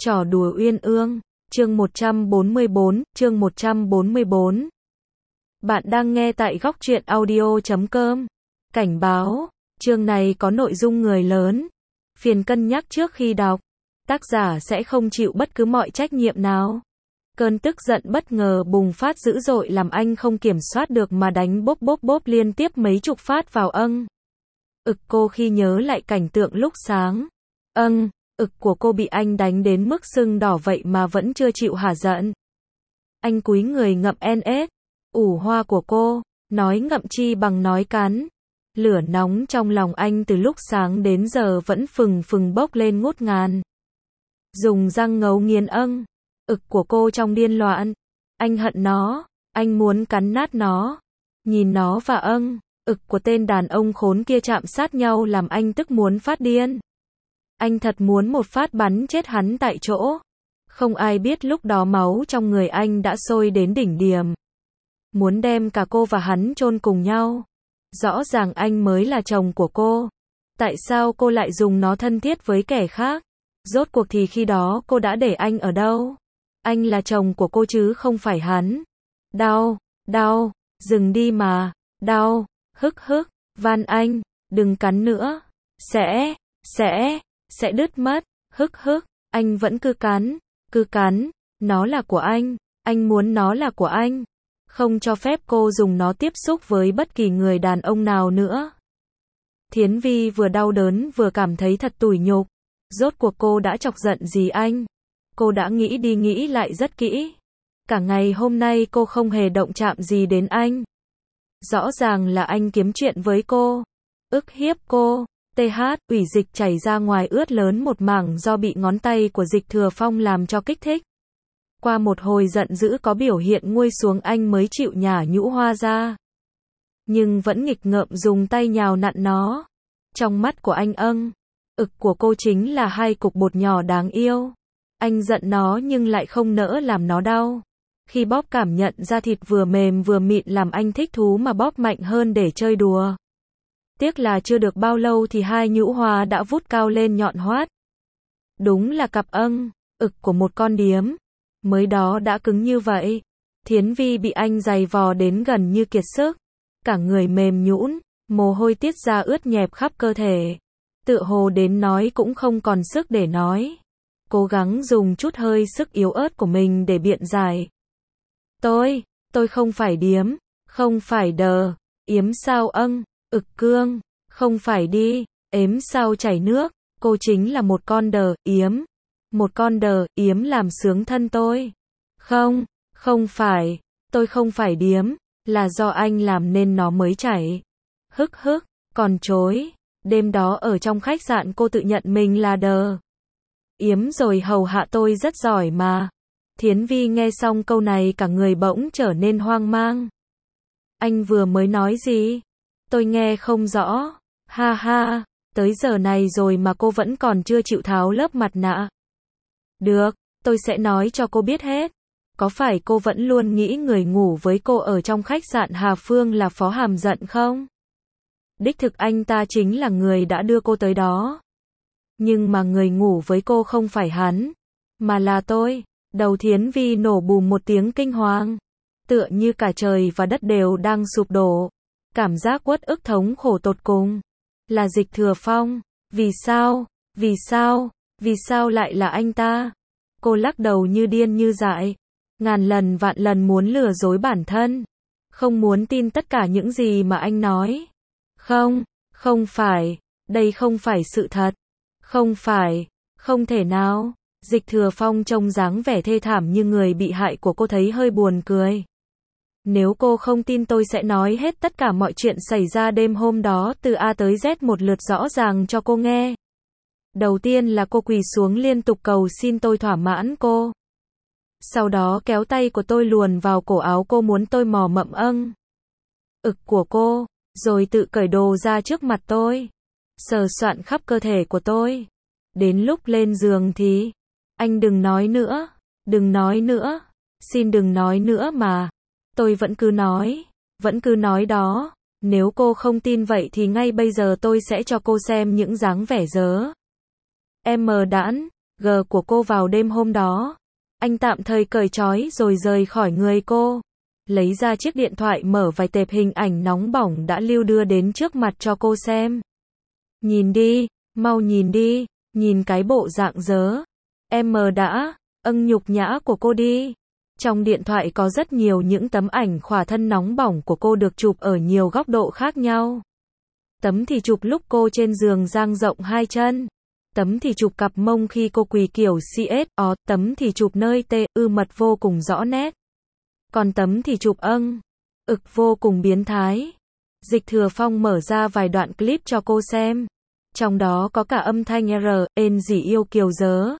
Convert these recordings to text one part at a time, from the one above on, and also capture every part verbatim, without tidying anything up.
Trò đùa uyên ương, chương một trăm bốn mươi bốn, chương một trăm bốn mươi bốn. Bạn đang nghe tại góc truyện audio chấm com. Cảnh báo, chương này có nội dung người lớn. Phiền cân nhắc trước khi đọc. Tác giả sẽ không chịu bất cứ mọi trách nhiệm nào. Cơn tức giận bất ngờ bùng phát dữ dội làm anh không kiểm soát được mà đánh bốp bốp bốp liên tiếp mấy chục phát vào âng. Ực cô khi nhớ lại cảnh tượng lúc sáng. Âng. Ực của cô bị anh đánh đến mức sưng đỏ vậy mà vẫn chưa chịu hả giận. Anh cúi người ngậm en ết, ủ hoa của cô, nói ngậm chi bằng nói cắn. Lửa nóng trong lòng anh từ lúc sáng đến giờ vẫn phừng phừng bốc lên ngút ngàn. Dùng răng ngấu nghiến âng, ực của cô trong điên loạn. Anh hận nó, anh muốn cắn nát nó. Nhìn nó và âng, ực của tên đàn ông khốn kia chạm sát nhau làm anh tức muốn phát điên. Anh thật muốn một phát bắn chết hắn tại chỗ. Không ai biết lúc đó máu trong người anh đã sôi đến đỉnh điểm. Muốn đem cả cô và hắn chôn cùng nhau. Rõ ràng anh mới là chồng của cô. Tại sao cô lại dùng nó thân thiết với kẻ khác? Rốt cuộc thì khi đó cô đã để anh ở đâu? Anh là chồng của cô chứ không phải hắn. Đau, đau, dừng đi mà, đau, hức hức, van anh, đừng cắn nữa. Sẽ, sẽ... sẽ đứt mất, hức hức, anh vẫn cứ cắn, cứ cắn, nó là của anh, anh muốn nó là của anh, không cho phép cô dùng nó tiếp xúc với bất kỳ người đàn ông nào nữa. Thiến Vi vừa đau đớn vừa cảm thấy thật tủi nhục, rốt cuộc cô đã chọc giận gì anh? Cô đã nghĩ đi nghĩ lại rất kỹ. Cả ngày hôm nay cô không hề động chạm gì đến anh. Rõ ràng là anh kiếm chuyện với cô, ức hiếp cô. tê hát, ủy dịch chảy ra ngoài ướt lớn một mảng do bị ngón tay của Dịch Thừa Phong làm cho kích thích. Qua một hồi giận dữ có biểu hiện nguôi xuống anh mới chịu nhả nhũ hoa ra. Nhưng vẫn nghịch ngợm dùng tay nhào nặn nó. Trong mắt của anh âng, ực của cô chính là hai cục bột nhỏ đáng yêu. Anh giận nó nhưng lại không nỡ làm nó đau. Khi bóp cảm nhận da thịt vừa mềm vừa mịn làm anh thích thú mà bóp mạnh hơn để chơi đùa. Tiếc là chưa được bao lâu thì hai nhũ hoa đã vút cao lên nhọn hoắt. Đúng là cặp âng, ực của một con điếm. Mới đó đã cứng như vậy. Thiến Vi bị anh giày vò đến gần như kiệt sức. Cả người mềm nhũn, mồ hôi tiết ra ướt nhẹp khắp cơ thể. Tựa hồ đến nói cũng không còn sức để nói. Cố gắng dùng chút hơi sức yếu ớt của mình để biện giải. Tôi, tôi không phải điếm, không phải đờ, yếm sao âng. Ực cương, không phải đi, ếm sao chảy nước, cô chính là một con đờ, yếm. Một con đờ, yếm làm sướng thân tôi. Không, không phải, tôi không phải điếm, là do anh làm nên nó mới chảy. Hức hức, còn chối, đêm đó ở trong khách sạn cô tự nhận mình là đờ. Yếm rồi hầu hạ tôi rất giỏi mà. Thiến Vi nghe xong câu này cả người bỗng trở nên hoang mang. Anh vừa mới nói gì? Tôi nghe không rõ. Ha ha, tới giờ này rồi mà cô vẫn còn chưa chịu tháo lớp mặt nạ. Được, tôi sẽ nói cho cô biết hết. Có phải cô vẫn luôn nghĩ người ngủ với cô ở trong khách sạn Hà Phương là Phó Hàm Dận không? Đích thực anh ta chính là người đã đưa cô tới đó. Nhưng mà người ngủ với cô không phải hắn, mà là tôi. Đầu Thiến Vi nổ bùm một tiếng kinh hoàng. Tựa như cả trời và đất đều đang sụp đổ. Cảm giác uất ức thống khổ tột cùng. Là Dịch Thừa Phong. Vì sao? Vì sao? Vì sao lại là anh ta? Cô lắc đầu như điên như dại. Ngàn lần vạn lần muốn lừa dối bản thân. Không muốn tin tất cả những gì mà anh nói. Không, không phải. Đây không phải sự thật. Không phải. Không thể nào. Dịch Thừa Phong trông dáng vẻ thê thảm như người bị hại của cô thấy hơi buồn cười. Nếu cô không tin tôi sẽ nói hết tất cả mọi chuyện xảy ra đêm hôm đó từ A tới Z một lượt rõ ràng cho cô nghe. Đầu tiên là cô quỳ xuống liên tục cầu xin tôi thỏa mãn cô. Sau đó kéo tay của tôi luồn vào cổ áo cô muốn tôi mò mẫm âng. Ực của cô, rồi tự cởi đồ ra trước mặt tôi. Sờ soạn khắp cơ thể của tôi. Đến lúc lên giường thì, anh đừng nói nữa, đừng nói nữa, xin đừng nói nữa mà. Tôi vẫn cứ nói, vẫn cứ nói đó. Nếu cô không tin vậy thì ngay bây giờ tôi sẽ cho cô xem những dáng vẻ dớ. Em mờ đãn, G của cô vào đêm hôm đó. Anh tạm thời cởi trói rồi rời khỏi người cô. Lấy ra chiếc điện thoại mở vài tệp hình ảnh nóng bỏng đã lưu đưa đến trước mặt cho cô xem. Nhìn đi, mau nhìn đi, nhìn cái bộ dạng dớ. Em mờ đã, âng nhục nhã của cô đi. Trong điện thoại có rất nhiều những tấm ảnh khỏa thân nóng bỏng của cô được chụp ở nhiều góc độ khác nhau. Tấm thì chụp lúc cô trên giường dang rộng hai chân. Tấm thì chụp cặp mông khi cô quỳ kiểu xê ét o, tấm thì chụp nơi tê, ư mật vô cùng rõ nét. Còn tấm thì chụp âng, ực vô cùng biến thái. Dịch Thừa Phong mở ra vài đoạn clip cho cô xem. Trong đó có cả âm thanh R, ên dỉ yêu kiều dớ.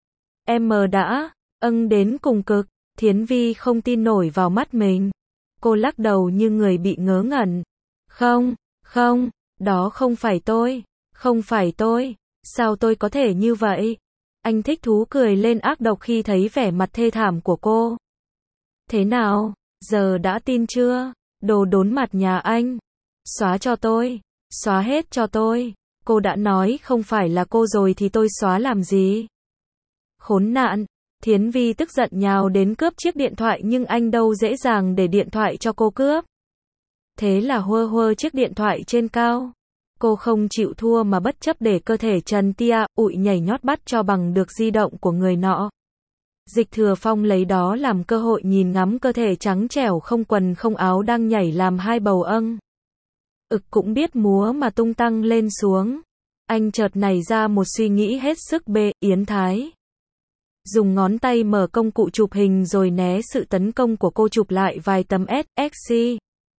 Em mờ đã, âng đến cùng cực. Thiến Vi không tin nổi vào mắt mình. Cô lắc đầu như người bị ngớ ngẩn. Không, không, đó không phải tôi, không phải tôi, sao tôi có thể như vậy? Anh thích thú cười lên ác độc khi thấy vẻ mặt thê thảm của cô. Thế nào, giờ đã tin chưa? Đồ đốn mặt nhà anh. Xóa cho tôi, xóa hết cho tôi. Cô đã nói không phải là cô rồi thì tôi xóa làm gì? Khốn nạn. Thiến Vi tức giận nhào đến cướp chiếc điện thoại nhưng anh đâu dễ dàng để điện thoại cho cô cướp. Thế là huơ huơ chiếc điện thoại trên cao. Cô không chịu thua mà bất chấp để cơ thể trần tia, ụi nhảy nhót bắt cho bằng được di động của người nọ. Dịch Thừa Phong lấy đó làm cơ hội nhìn ngắm cơ thể trắng trẻo không quần không áo đang nhảy làm hai bầu âng. Ực cũng biết múa mà tung tăng lên xuống. Anh chợt nảy ra một suy nghĩ hết sức bê, yến thái. Dùng ngón tay mở công cụ chụp hình rồi né sự tấn công của cô chụp lại vài tấm ét ích xê.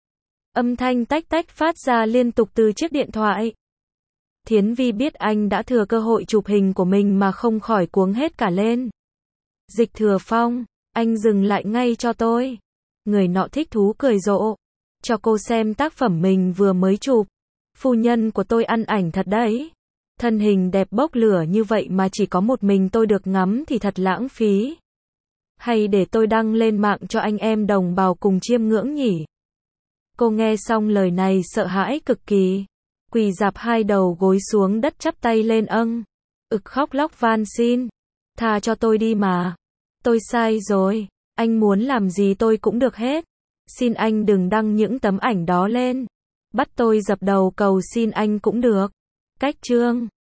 Âm thanh tách tách phát ra liên tục từ chiếc điện thoại. Thiến Vi biết anh đã thừa cơ hội chụp hình của mình mà không khỏi cuống hết cả lên. Dịch Thừa Phong, anh dừng lại ngay cho tôi. Người nọ thích thú cười rộ. Cho cô xem tác phẩm mình vừa mới chụp. Phu nhân của tôi ăn ảnh thật đấy. Thân hình đẹp bốc lửa như vậy mà chỉ có một mình tôi được ngắm thì thật lãng phí. Hay để tôi đăng lên mạng cho anh em đồng bào cùng chiêm ngưỡng nhỉ? Cô nghe xong lời này sợ hãi cực kỳ. Quỳ rạp hai đầu gối xuống đất chắp tay lên âng. Ực khóc lóc van xin. Tha cho tôi đi mà. Tôi sai rồi. Anh muốn làm gì tôi cũng được hết. Xin anh đừng đăng những tấm ảnh đó lên. Bắt tôi dập đầu cầu xin anh cũng được. Cách chương